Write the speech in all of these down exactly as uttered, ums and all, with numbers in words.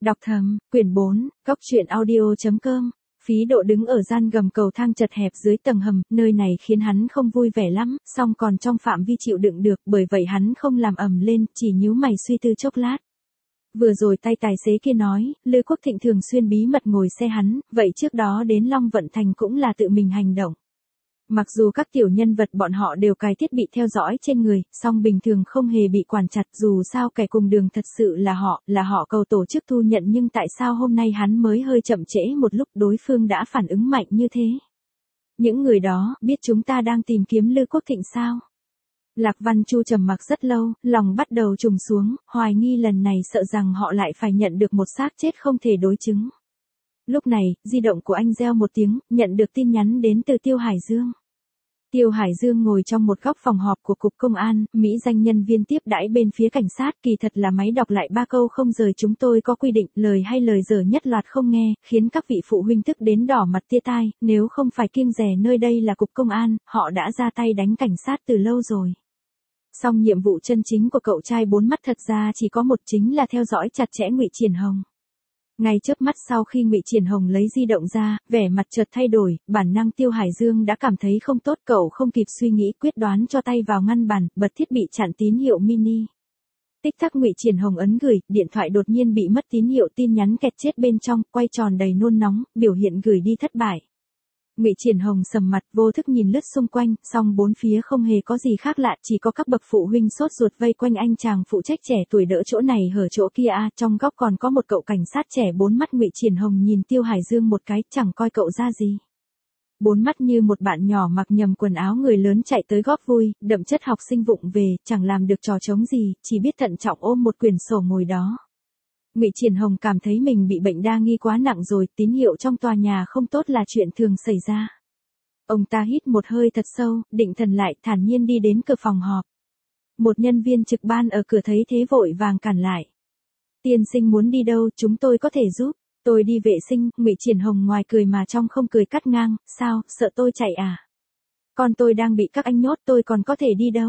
Đọc thầm, quyển bốn, góc truyện audio.com. Phí Độ đứng ở gian gầm cầu thang chật hẹp dưới tầng hầm, nơi này khiến hắn không vui vẻ lắm, song còn trong phạm vi chịu đựng được, bởi vậy hắn không làm ầm lên, chỉ nhíu mày suy tư chốc lát. Vừa rồi tay tài xế kia nói, Lư Quốc Thịnh thường xuyên bí mật ngồi xe hắn, vậy trước đó đến Long Vận Thành cũng là tự mình hành động. Mặc dù các tiểu nhân vật bọn họ đều cài thiết bị theo dõi trên người, song bình thường không hề bị quản chặt, dù sao kẻ cùng đường thật sự là họ, là họ cầu tổ chức thu nhận, nhưng tại sao hôm nay hắn mới hơi chậm trễ một lúc đối phương đã phản ứng mạnh như thế? Những người đó, biết chúng ta đang tìm kiếm Lư Quốc Thịnh sao? Lạc Văn Chu trầm mặc rất lâu, lòng bắt đầu trùng xuống, hoài nghi lần này sợ rằng họ lại phải nhận được một xác chết không thể đối chứng. Lúc này, di động của anh reo một tiếng, nhận được tin nhắn đến từ Tiêu Hải Dương. Tiêu Hải Dương ngồi trong một góc phòng họp của Cục Công an, mỹ danh nhân viên tiếp đãi bên phía cảnh sát, kỳ thật là máy đọc lại ba câu không rời, chúng tôi có quy định, lời hay lời dở nhất loạt không nghe, khiến các vị phụ huynh tức đến đỏ mặt tia tai, nếu không phải kiêng dè nơi đây là Cục Công an, họ đã ra tay đánh cảnh sát từ lâu rồi. Song nhiệm vụ chân chính của cậu trai bốn mắt thật ra chỉ có một, chính là theo dõi chặt chẽ Ngụy Triển Hồng. Ngay chớp mắt sau khi Ngụy Triển Hồng lấy di động ra, vẻ mặt chợt thay đổi, bản năng Tiêu Hải Dương đã cảm thấy không tốt, cậu không kịp suy nghĩ quyết đoán cho tay vào ngăn bàn, bật thiết bị chặn tín hiệu mini. Tích tắc Ngụy Triển Hồng ấn gửi, điện thoại đột nhiên bị mất tín hiệu, tin nhắn kẹt chết bên trong, quay tròn đầy nôn nóng, biểu hiện gửi đi thất bại. Ngụy Triển Hồng sầm mặt, vô thức nhìn lướt xung quanh, song bốn phía không hề có gì khác lạ, chỉ có các bậc phụ huynh sốt ruột vây quanh anh chàng phụ trách trẻ tuổi đỡ chỗ này hở chỗ kia a, à, trong góc còn có một cậu cảnh sát trẻ bốn mắt. Ngụy Triển Hồng nhìn Tiêu Hải Dương một cái, chẳng coi cậu ra gì. Bốn mắt như một bạn nhỏ mặc nhầm quần áo người lớn chạy tới góp vui, đậm chất học sinh vụng về, chẳng làm được trò trống gì, chỉ biết thận trọng ôm một quyển sổ ngồi đó. Ngụy Triển Hồng cảm thấy mình bị bệnh đa nghi quá nặng rồi, tín hiệu trong tòa nhà không tốt là chuyện thường xảy ra. Ông ta hít một hơi thật sâu, định thần lại, thản nhiên đi đến cửa phòng họp. Một nhân viên trực ban ở cửa thấy thế vội vàng cản lại. Tiên sinh muốn đi đâu, chúng tôi có thể giúp. Tôi đi vệ sinh. Ngụy Triển Hồng ngoài cười mà trong không cười cắt ngang, sao, sợ tôi chạy à? Con tôi đang bị các anh nhốt, tôi còn có thể đi đâu?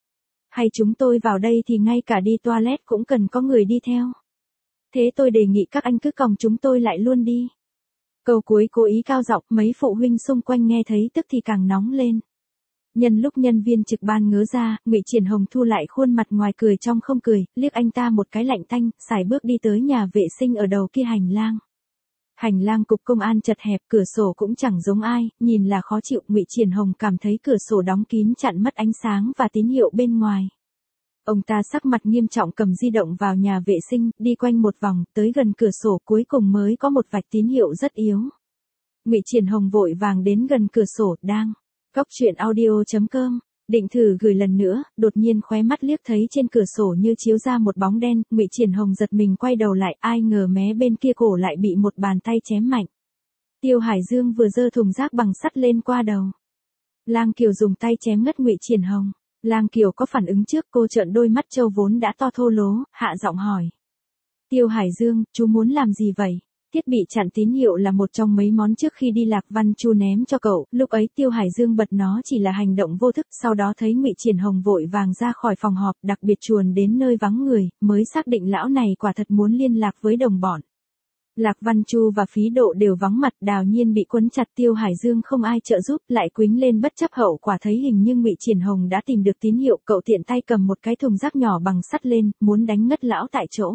Hay chúng tôi vào đây thì ngay cả đi toilet cũng cần có người đi theo? Thế tôi đề nghị các anh cứ còng chúng tôi lại luôn đi. Câu cuối cố ý cao giọng, mấy phụ huynh xung quanh nghe thấy tức thì càng nóng lên. Nhân lúc nhân viên trực ban ngớ ra, Ngụy Triển Hồng thu lại khuôn mặt ngoài cười trong không cười, liếc anh ta một cái lạnh tanh, sải bước đi tới nhà vệ sinh ở đầu kia hành lang. Hành lang Cục Công an chật hẹp, cửa sổ cũng chẳng giống ai, nhìn là khó chịu. Ngụy Triển Hồng cảm thấy cửa sổ đóng kín chặn mất ánh sáng và tín hiệu bên ngoài. Ông ta sắc mặt nghiêm trọng cầm di động vào nhà vệ sinh, đi quanh một vòng, tới gần cửa sổ cuối cùng mới có một vạch tín hiệu rất yếu. Ngụy Triển Hồng vội vàng đến gần cửa sổ, đang góc truyện audio.com, định thử gửi lần nữa, đột nhiên khóe mắt liếc thấy trên cửa sổ như chiếu ra một bóng đen, Ngụy Triển Hồng giật mình quay đầu lại, ai ngờ mé bên kia cổ lại bị một bàn tay chém mạnh. Tiêu Hải Dương vừa giơ thùng rác bằng sắt lên qua đầu. Lang Kiều dùng tay chém ngất Ngụy Triển Hồng. Lang Kiều có phản ứng trước, cô trợn đôi mắt trâu vốn đã to thô lố, hạ giọng hỏi. Tiêu Hải Dương, chú muốn làm gì vậy? Thiết bị chặn tín hiệu là một trong mấy món trước khi đi Lạc Văn Chu ném cho cậu, lúc ấy Tiêu Hải Dương bật nó chỉ là hành động vô thức, sau đó thấy Ngụy Triển Hồng vội vàng ra khỏi phòng họp, đặc biệt chuồn đến nơi vắng người, mới xác định lão này quả thật muốn liên lạc với đồng bọn. Lạc Văn Chu và Phí Độ đều vắng mặt, Đào Nhiên bị quấn chặt, Tiêu Hải Dương không ai trợ giúp, lại quýnh lên bất chấp hậu quả, thấy hình như Ngụy Triển Hồng đã tìm được tín hiệu, cậu tiện tay cầm một cái thùng rác nhỏ bằng sắt lên, muốn đánh ngất lão tại chỗ.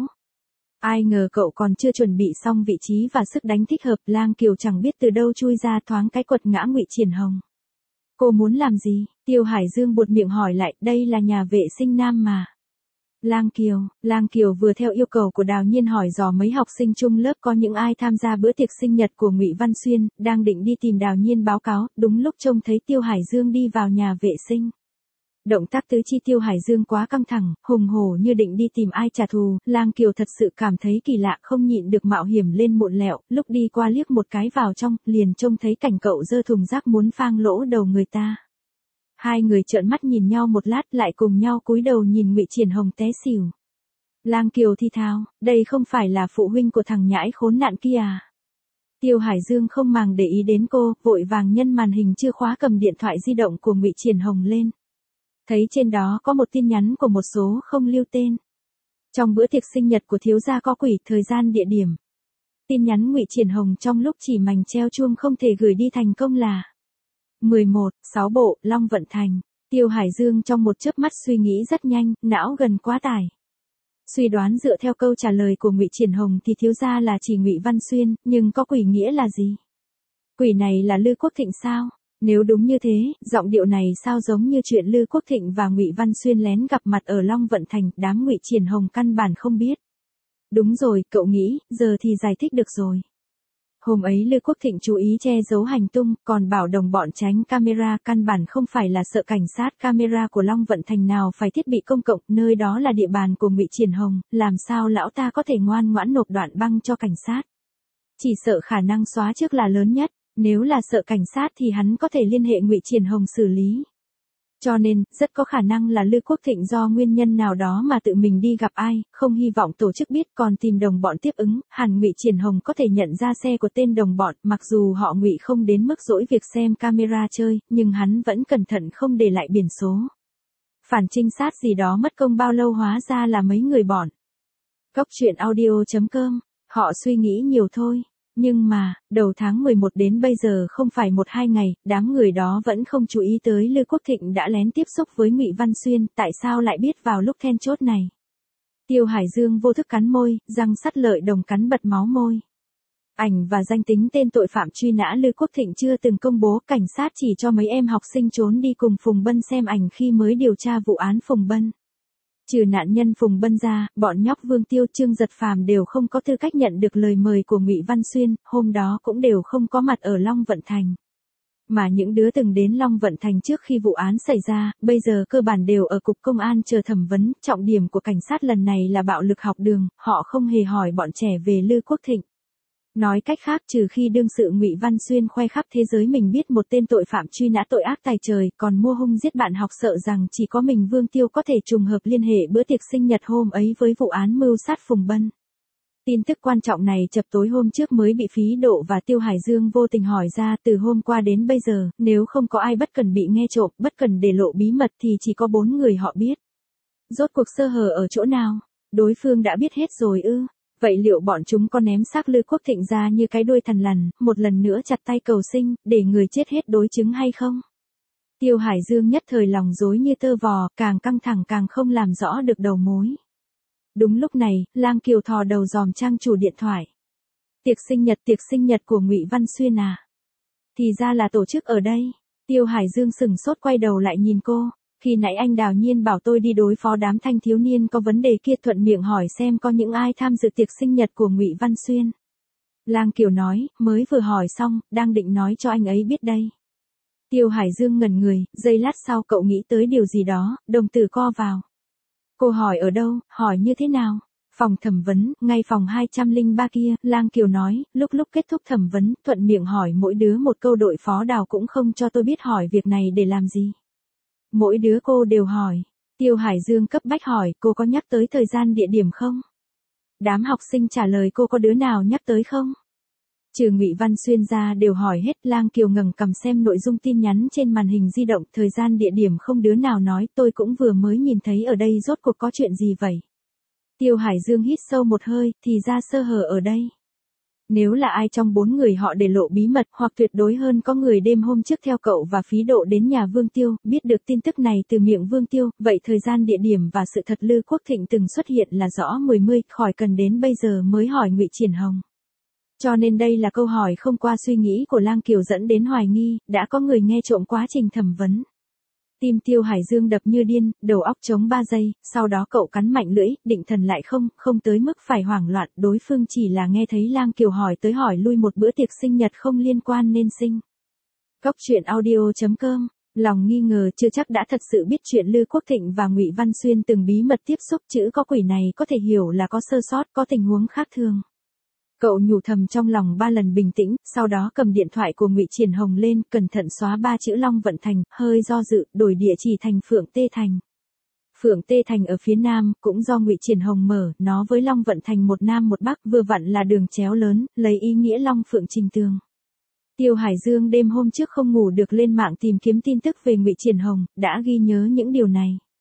Ai ngờ cậu còn chưa chuẩn bị xong vị trí và sức đánh thích hợp, Lang Kiều chẳng biết từ đâu chui ra thoáng cái quật ngã Ngụy Triển Hồng. Cô muốn làm gì? Tiêu Hải Dương buột miệng hỏi lại, đây là nhà vệ sinh nam mà. Lang Kiều, Lang Kiều vừa theo yêu cầu của Đào Nhiên hỏi dò mấy học sinh chung lớp có những ai tham gia bữa tiệc sinh nhật của Ngụy Văn Xuyên, đang định đi tìm Đào Nhiên báo cáo, đúng lúc trông thấy Tiêu Hải Dương đi vào nhà vệ sinh. Động tác tứ chi Tiêu Hải Dương quá căng thẳng, hùng hổ như định đi tìm ai trả thù, Lang Kiều thật sự cảm thấy kỳ lạ, không nhịn được mạo hiểm lên muộn lẹo, lúc đi qua liếc một cái vào trong, liền trông thấy cảnh cậu giơ thùng rác muốn phang lỗ đầu người ta. Hai người trợn mắt nhìn nhau một lát, lại cùng nhau cúi đầu nhìn Ngụy Triển Hồng té xỉu. Lang Kiều thi thao, đây không phải là phụ huynh của thằng nhãi khốn nạn kia à? Tiêu Hải Dương không màng để ý đến cô, vội vàng nhân màn hình chưa khóa cầm điện thoại di động của Ngụy Triển Hồng lên. Thấy trên đó có một tin nhắn của một số không lưu tên. Trong bữa tiệc sinh nhật của thiếu gia có quỷ, thời gian địa điểm. Tin nhắn Ngụy Triển Hồng trong lúc chỉ mảnh treo chuông không thể gửi đi thành công là mười một, sáu bộ, Long Vận Thành. Tiêu Hải Dương trong một chớp mắt suy nghĩ rất nhanh, não gần quá tải. Suy đoán dựa theo câu trả lời của Ngụy Triển Hồng thì thiếu gia là chỉ Ngụy Văn Xuyên, nhưng có quỷ nghĩa là gì? Quỷ này là Lư Quốc Thịnh sao? Nếu đúng như thế, giọng điệu này sao giống như chuyện Lư Quốc Thịnh và Ngụy Văn Xuyên lén gặp mặt ở Long Vận Thành, đám Ngụy Triển Hồng căn bản không biết. Đúng rồi, cậu nghĩ, giờ thì giải thích được rồi. Hôm ấy Lư Quốc Thịnh chú ý che giấu hành tung, còn bảo đồng bọn tránh camera, căn bản không phải là sợ cảnh sát camera của Long Vận Thành nào phải thiết bị công cộng, nơi đó là địa bàn của Ngụy Triển Hồng, làm sao lão ta có thể ngoan ngoãn nộp đoạn băng cho cảnh sát. Chỉ sợ khả năng xóa trước là lớn nhất, nếu là sợ cảnh sát thì hắn có thể liên hệ Ngụy Triển Hồng xử lý. Cho nên, rất có khả năng là Lư Quốc Thịnh do nguyên nhân nào đó mà tự mình đi gặp ai, không hy vọng tổ chức biết còn tìm đồng bọn tiếp ứng, hẳn Ngụy Triển Hồng có thể nhận ra xe của tên đồng bọn, mặc dù họ Ngụy không đến mức dỗi việc xem camera chơi, nhưng hắn vẫn cẩn thận không để lại biển số. Phản trinh sát gì đó mất công bao lâu hóa ra là mấy người bọn. Góc truyện audio chấm com, họ suy nghĩ nhiều thôi. Nhưng mà, đầu tháng mười một đến bây giờ không phải một hai ngày, đám người đó vẫn không chú ý tới Lư Quốc Thịnh đã lén tiếp xúc với Ngụy Văn Xuyên, tại sao lại biết vào lúc then chốt này. Tiêu Hải Dương vô thức cắn môi, răng sắt lợi đồng cắn bật máu môi. Ảnh và danh tính tên tội phạm truy nã Lư Quốc Thịnh chưa từng công bố, cảnh sát chỉ cho mấy em học sinh trốn đi cùng Phùng Bân xem ảnh khi mới điều tra vụ án Phùng Bân. Trừ nạn nhân Phùng Bân ra, bọn nhóc Vương Tiêu, Trương Giật Phàm đều không có tư cách nhận được lời mời của Ngụy Văn Xuyên, hôm đó cũng đều không có mặt ở Long Vận Thành. Mà những đứa từng đến Long Vận Thành trước khi vụ án xảy ra, bây giờ cơ bản đều ở cục công an chờ thẩm vấn, trọng điểm của cảnh sát lần này là bạo lực học đường, họ không hề hỏi bọn trẻ về Lư Quốc Thịnh. Nói cách khác, trừ khi đương sự Ngụy Văn Xuyên khoe khắp thế giới mình biết một tên tội phạm truy nã tội ác tày trời, còn mua hung giết bạn học, sợ rằng chỉ có mình Vương Tiêu có thể trùng hợp liên hệ bữa tiệc sinh nhật hôm ấy với vụ án mưu sát Phùng Bân. Tin tức quan trọng này chập tối hôm trước mới bị Phí Độ và Tiêu Hải Dương vô tình hỏi ra, từ hôm qua đến bây giờ, nếu không có ai bất cần bị nghe trộm, bất cần để lộ bí mật thì chỉ có bốn người họ biết. Rốt cuộc sơ hở ở chỗ nào? Đối phương đã biết hết rồi ư? Vậy liệu bọn chúng có ném xác Lư Quốc Thịnh ra như cái đuôi thần lằn, một lần nữa chặt tay cầu sinh, để người chết hết đối chứng hay không? Tiêu Hải Dương nhất thời lòng rối như tơ vò, càng căng thẳng càng không làm rõ được đầu mối. Đúng lúc này, Lang Kiều thò đầu dòm trang chủ điện thoại. Tiệc sinh nhật, tiệc sinh nhật của Ngụy Văn Xuyên à? Thì ra là tổ chức ở đây. Tiêu Hải Dương sừng sốt quay đầu lại nhìn cô. Khi nãy anh Đào Nhiên bảo tôi đi đối phó đám thanh thiếu niên có vấn đề kia, thuận miệng hỏi xem có những ai tham dự tiệc sinh nhật của Ngụy Văn Xuyên. Lang Kiều nói, mới vừa hỏi xong, đang định nói cho anh ấy biết đây. Tiêu Hải Dương ngẩn người, giây lát sau cậu nghĩ tới điều gì đó, đồng tử co vào. Cô hỏi ở đâu, hỏi như thế nào? Phòng thẩm vấn, ngay phòng hai trăm lẻ ba kia, Lang Kiều nói, lúc lúc kết thúc thẩm vấn, thuận miệng hỏi mỗi đứa một câu, đội phó Đào cũng không cho tôi biết hỏi việc này để làm gì. Mỗi đứa cô đều hỏi. Tiêu Hải Dương cấp bách hỏi, cô có nhắc tới thời gian địa điểm không? Đám học sinh trả lời, cô có đứa nào nhắc tới không? Trừ Ngụy Văn Xuyên ra đều hỏi hết. Lang Kiều ngẩng cầm xem nội dung tin nhắn trên màn hình di động, thời gian địa điểm không đứa nào nói, tôi cũng vừa mới nhìn thấy ở đây, rốt cuộc có chuyện gì vậy? Tiêu Hải Dương hít sâu một hơi, thì ra sơ hở ở đây. Nếu là ai trong bốn người họ để lộ bí mật, hoặc tuyệt đối hơn có người đêm hôm trước theo cậu và Phí Độ đến nhà Vương Tiêu, biết được tin tức này từ miệng Vương Tiêu, vậy thời gian địa điểm và sự thật Lư Quốc Thịnh từng xuất hiện là rõ mười mươi, khỏi cần đến bây giờ mới hỏi Ngụy Triển Hồng. Cho nên đây là câu hỏi không qua suy nghĩ của Lang Kiều, dẫn đến hoài nghi, đã có người nghe trộm quá trình thẩm vấn. Tim Tiêu Hải Dương đập như điên, đầu óc trống ba giây, sau đó cậu cắn mạnh lưỡi, định thần lại không, không tới mức phải hoảng loạn, đối phương chỉ là nghe thấy Lang Kiều hỏi tới hỏi lui một bữa tiệc sinh nhật không liên quan nên sinh. Góc truyện audio chấm com, lòng nghi ngờ chưa chắc đã thật sự biết chuyện Lư Quốc Thịnh và Ngụy Văn Xuyên từng bí mật tiếp xúc, chữ có quỷ này có thể hiểu là có sơ sót, có tình huống khác thường. Cậu nhủ thầm trong lòng ba lần bình tĩnh, sau đó cầm điện thoại của Ngụy Triển Hồng lên, cẩn thận xóa ba chữ Long Vận Thành, hơi do dự, đổi địa chỉ thành Phượng Tê Thành. Phượng Tê Thành ở phía nam, cũng do Ngụy Triển Hồng mở, nó với Long Vận Thành một nam một bắc, vừa vặn là đường chéo lớn, lấy ý nghĩa Long Phượng Trình Tường. Tiêu Hải Dương đêm hôm trước không ngủ được lên mạng tìm kiếm tin tức về Ngụy Triển Hồng, đã ghi nhớ những điều này.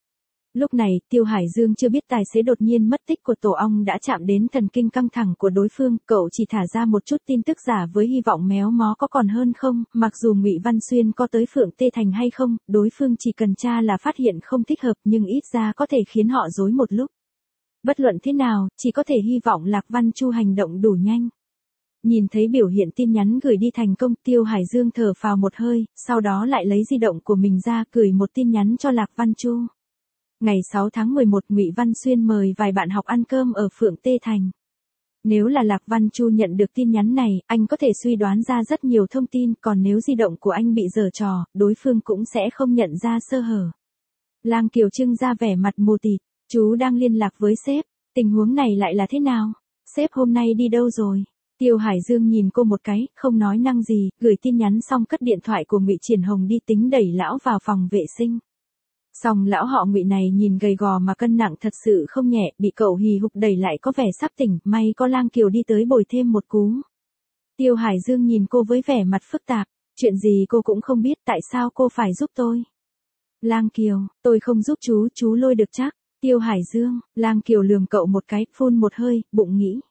Lúc này, Tiêu Hải Dương chưa biết tài xế đột nhiên mất tích của tổ ong đã chạm đến thần kinh căng thẳng của đối phương, cậu chỉ thả ra một chút tin tức giả với hy vọng méo mó có còn hơn không, mặc dù Ngụy Văn Xuyên có tới Phượng Tê Thành hay không, đối phương chỉ cần tra là phát hiện không thích hợp nhưng ít ra có thể khiến họ dối một lúc. Bất luận thế nào, chỉ có thể hy vọng Lạc Văn Chu hành động đủ nhanh. Nhìn thấy biểu hiện tin nhắn gửi đi thành công, Tiêu Hải Dương thở phào một hơi, sau đó lại lấy di động của mình ra gửi một tin nhắn cho Lạc Văn Chu. Ngày sáu tháng mười một, Ngụy Văn Xuyên mời vài bạn học ăn cơm ở Phượng Tê Thành. Nếu là Lạc Văn Chu nhận được tin nhắn này, anh có thể suy đoán ra rất nhiều thông tin, còn nếu di động của anh bị giở trò, đối phương cũng sẽ không nhận ra sơ hở. Lang Kiều trưng ra vẻ mặt mù tịt, chú đang liên lạc với sếp, tình huống này lại là thế nào? Sếp hôm nay đi đâu rồi? Tiêu Hải Dương nhìn cô một cái, không nói năng gì, gửi tin nhắn xong cất điện thoại của Ngụy Triển Hồng đi tính đẩy lão vào phòng vệ sinh. Song lão họ Ngụy này nhìn gầy gò mà cân nặng thật sự không nhẹ, bị cậu hì hục đẩy lại có vẻ sắp tỉnh, may có Lang Kiều đi tới bồi thêm một cú. Tiêu Hải Dương nhìn cô với vẻ mặt phức tạp, chuyện gì cô cũng không biết, tại sao cô phải giúp tôi? Lang Kiều, tôi không giúp chú, chú lôi được chắc. Tiêu Hải Dương, Lang Kiều lườm cậu một cái, phun một hơi, bụng nghĩ.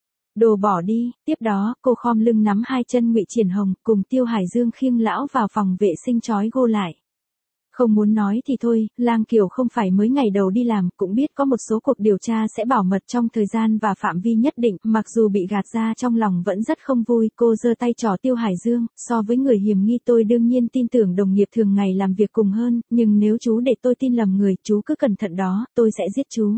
Đồ bỏ đi, tiếp đó, cô khom lưng nắm hai chân Ngụy Triển Hồng, cùng Tiêu Hải Dương khiêng lão vào phòng vệ sinh trói gô lại. Không muốn nói thì thôi, Lang Kiều không phải mới ngày đầu đi làm, cũng biết có một số cuộc điều tra sẽ bảo mật trong thời gian và phạm vi nhất định, mặc dù bị gạt ra trong lòng vẫn rất không vui, cô giơ tay trỏ Tiêu Hải Dương, so với người hiểm nghi tôi đương nhiên tin tưởng đồng nghiệp thường ngày làm việc cùng hơn, nhưng nếu chú để tôi tin lầm người, chú cứ cẩn thận đó, tôi sẽ giết chú.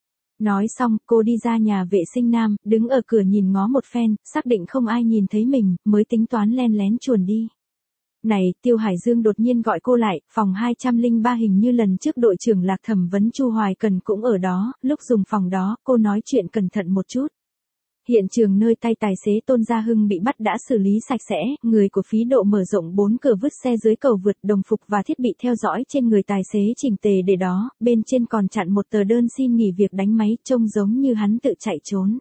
Nói xong, cô đi ra nhà vệ sinh nam, đứng ở cửa nhìn ngó một phen, xác định không ai nhìn thấy mình, mới tính toán len lén chuồn đi. Này, Tiêu Hải Dương đột nhiên gọi cô lại, phòng hai trăm lẻ ba hình như lần trước đội trưởng Lạc thẩm vấn Chu Hoài Cần cũng ở đó, lúc dùng phòng đó, cô nói chuyện cẩn thận một chút. Hiện trường nơi tay tài xế Tôn Gia Hưng bị bắt đã xử lý sạch sẽ, người của phí độ mở rộng bốn cửa vứt xe dưới cầu vượt, đồng phục và thiết bị theo dõi trên người tài xế chỉnh tề để đó, bên trên còn chặn một tờ đơn xin nghỉ việc đánh máy, trông giống như hắn tự chạy trốn.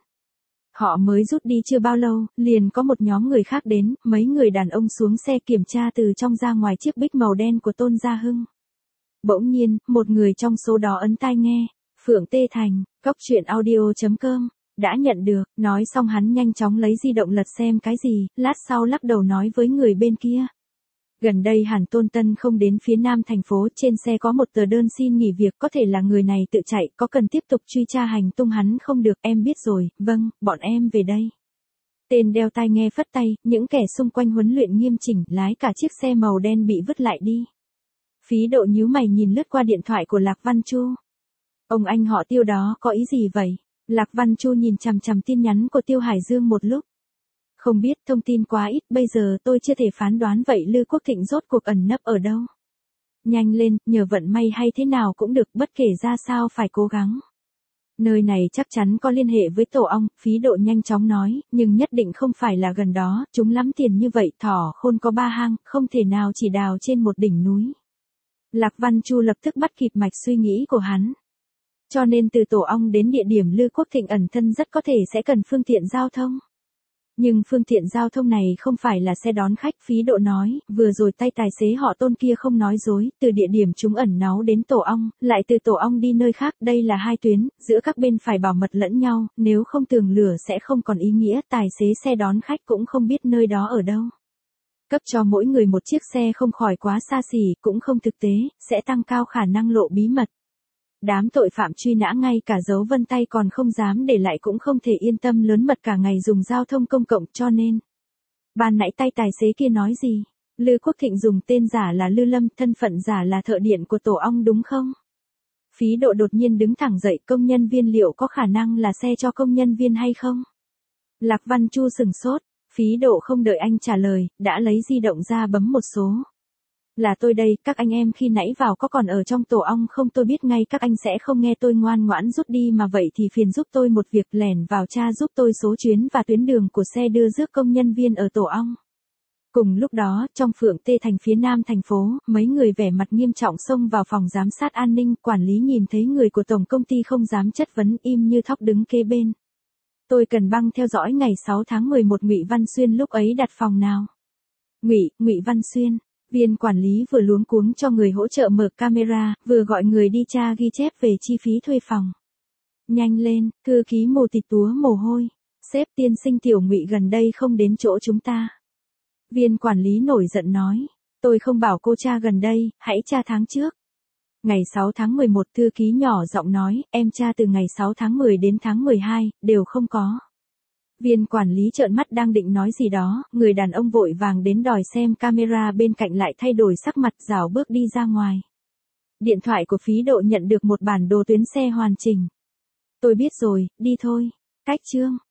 Họ mới rút đi chưa bao lâu, liền có một nhóm người khác đến, mấy người đàn ông xuống xe kiểm tra từ trong ra ngoài chiếc bích màu đen của Tôn Gia Hưng. Bỗng nhiên, một người trong số đó ấn tai nghe, Phượng Tê Thành, cóc truyện audio chấm com. Đã nhận được, nói xong hắn nhanh chóng lấy di động lật xem cái gì, lát sau lắc đầu nói với người bên kia. Gần đây Hàn Tôn Tân không đến phía nam thành phố, trên xe có một tờ đơn xin nghỉ việc, có thể là người này tự chạy, có cần tiếp tục truy tra hành tung hắn không được, em biết rồi, vâng, bọn em về đây. Tên đeo tai nghe phất tay, những kẻ xung quanh huấn luyện nghiêm chỉnh, lái cả chiếc xe màu đen bị vứt lại đi. Phí độ nhíu mày nhìn lướt qua điện thoại của Lạc Văn Chu. Ông anh họ Tiêu đó có ý gì vậy? Lạc Văn Chu nhìn chằm chằm tin nhắn của Tiêu Hải Dương một lúc. Không biết, thông tin quá ít, bây giờ tôi chưa thể phán đoán vậy Lư Quốc Thịnh rốt cuộc ẩn nấp ở đâu. Nhanh lên, nhờ vận may hay thế nào cũng được, bất kể ra sao phải cố gắng. Nơi này chắc chắn có liên hệ với tổ ong, Phí độ nhanh chóng nói, nhưng nhất định không phải là gần đó, chúng lắm tiền như vậy, thỏ khôn có ba hang, không thể nào chỉ đào trên một đỉnh núi. Lạc Văn Chu lập tức bắt kịp mạch suy nghĩ của hắn. Cho nên từ tổ ong đến địa điểm Lư Quốc Thịnh ẩn thân rất có thể sẽ cần phương tiện giao thông. Nhưng phương tiện giao thông này không phải là xe đón khách, Phí độ nói, vừa rồi tay tài xế họ Tôn kia không nói dối, từ địa điểm chúng ẩn náu đến tổ ong, lại từ tổ ong đi nơi khác, đây là hai tuyến, giữa các bên phải bảo mật lẫn nhau, nếu không tường lửa sẽ không còn ý nghĩa, tài xế xe đón khách cũng không biết nơi đó ở đâu. Cấp cho mỗi người một chiếc xe không khỏi quá xa xỉ, cũng không thực tế, sẽ tăng cao khả năng lộ bí mật. Đám tội phạm truy nã ngay cả dấu vân tay còn không dám để lại cũng không thể yên tâm lớn mật cả ngày dùng giao thông công cộng cho nên. Ban nãy tay tài xế kia nói gì? Lư Quốc Thịnh dùng tên giả là Lư Lâm, thân phận giả là thợ điện của tổ ong đúng không? Phí độ đột nhiên đứng thẳng dậy, công nhân viên liệu có khả năng là xe cho công nhân viên hay không? Lạc Văn Chu sừng sốt, Phí độ không đợi anh trả lời, đã lấy di động ra bấm một số. Là tôi đây, các anh em khi nãy vào có còn ở trong tổ ong không, tôi biết ngay các anh sẽ không nghe tôi, ngoan ngoãn rút đi mà vậy thì phiền giúp tôi một việc, lẻn vào tra giúp tôi số chuyến và tuyến đường của xe đưa rước công nhân viên ở tổ ong. Cùng lúc đó, trong Phượng Tê Thành phía nam thành phố, mấy người vẻ mặt nghiêm trọng xông vào phòng giám sát an ninh, quản lý nhìn thấy người của tổng công ty không dám chất vấn, im như thóc đứng kế bên. Tôi cần băng theo dõi ngày sáu tháng mười một Ngụy Văn Xuyên lúc ấy đặt phòng nào? Ngụy, Ngụy Văn Xuyên. Viên quản lý vừa luống cuống cho người hỗ trợ mở camera, vừa gọi người đi tra ghi chép về chi phí thuê phòng. Nhanh lên, thư ký Mộ Tịch túa mồ hôi. Sếp tiên sinh Tiểu Ngụy gần đây không đến chỗ chúng ta. Viên quản lý nổi giận nói. Tôi không bảo cô tra gần đây, hãy tra tháng trước. Ngày sáu tháng mười một thư ký nhỏ giọng nói, em tra từ ngày sáu tháng mười đến tháng mười hai, đều không có. Viên quản lý trợn mắt đang định nói gì đó, người đàn ông vội vàng đến đòi xem camera bên cạnh lại thay đổi sắc mặt rảo bước đi ra ngoài. Điện thoại của phí độ nhận được một bản đồ tuyến xe hoàn chỉnh. Tôi biết rồi, đi thôi. Cách chương.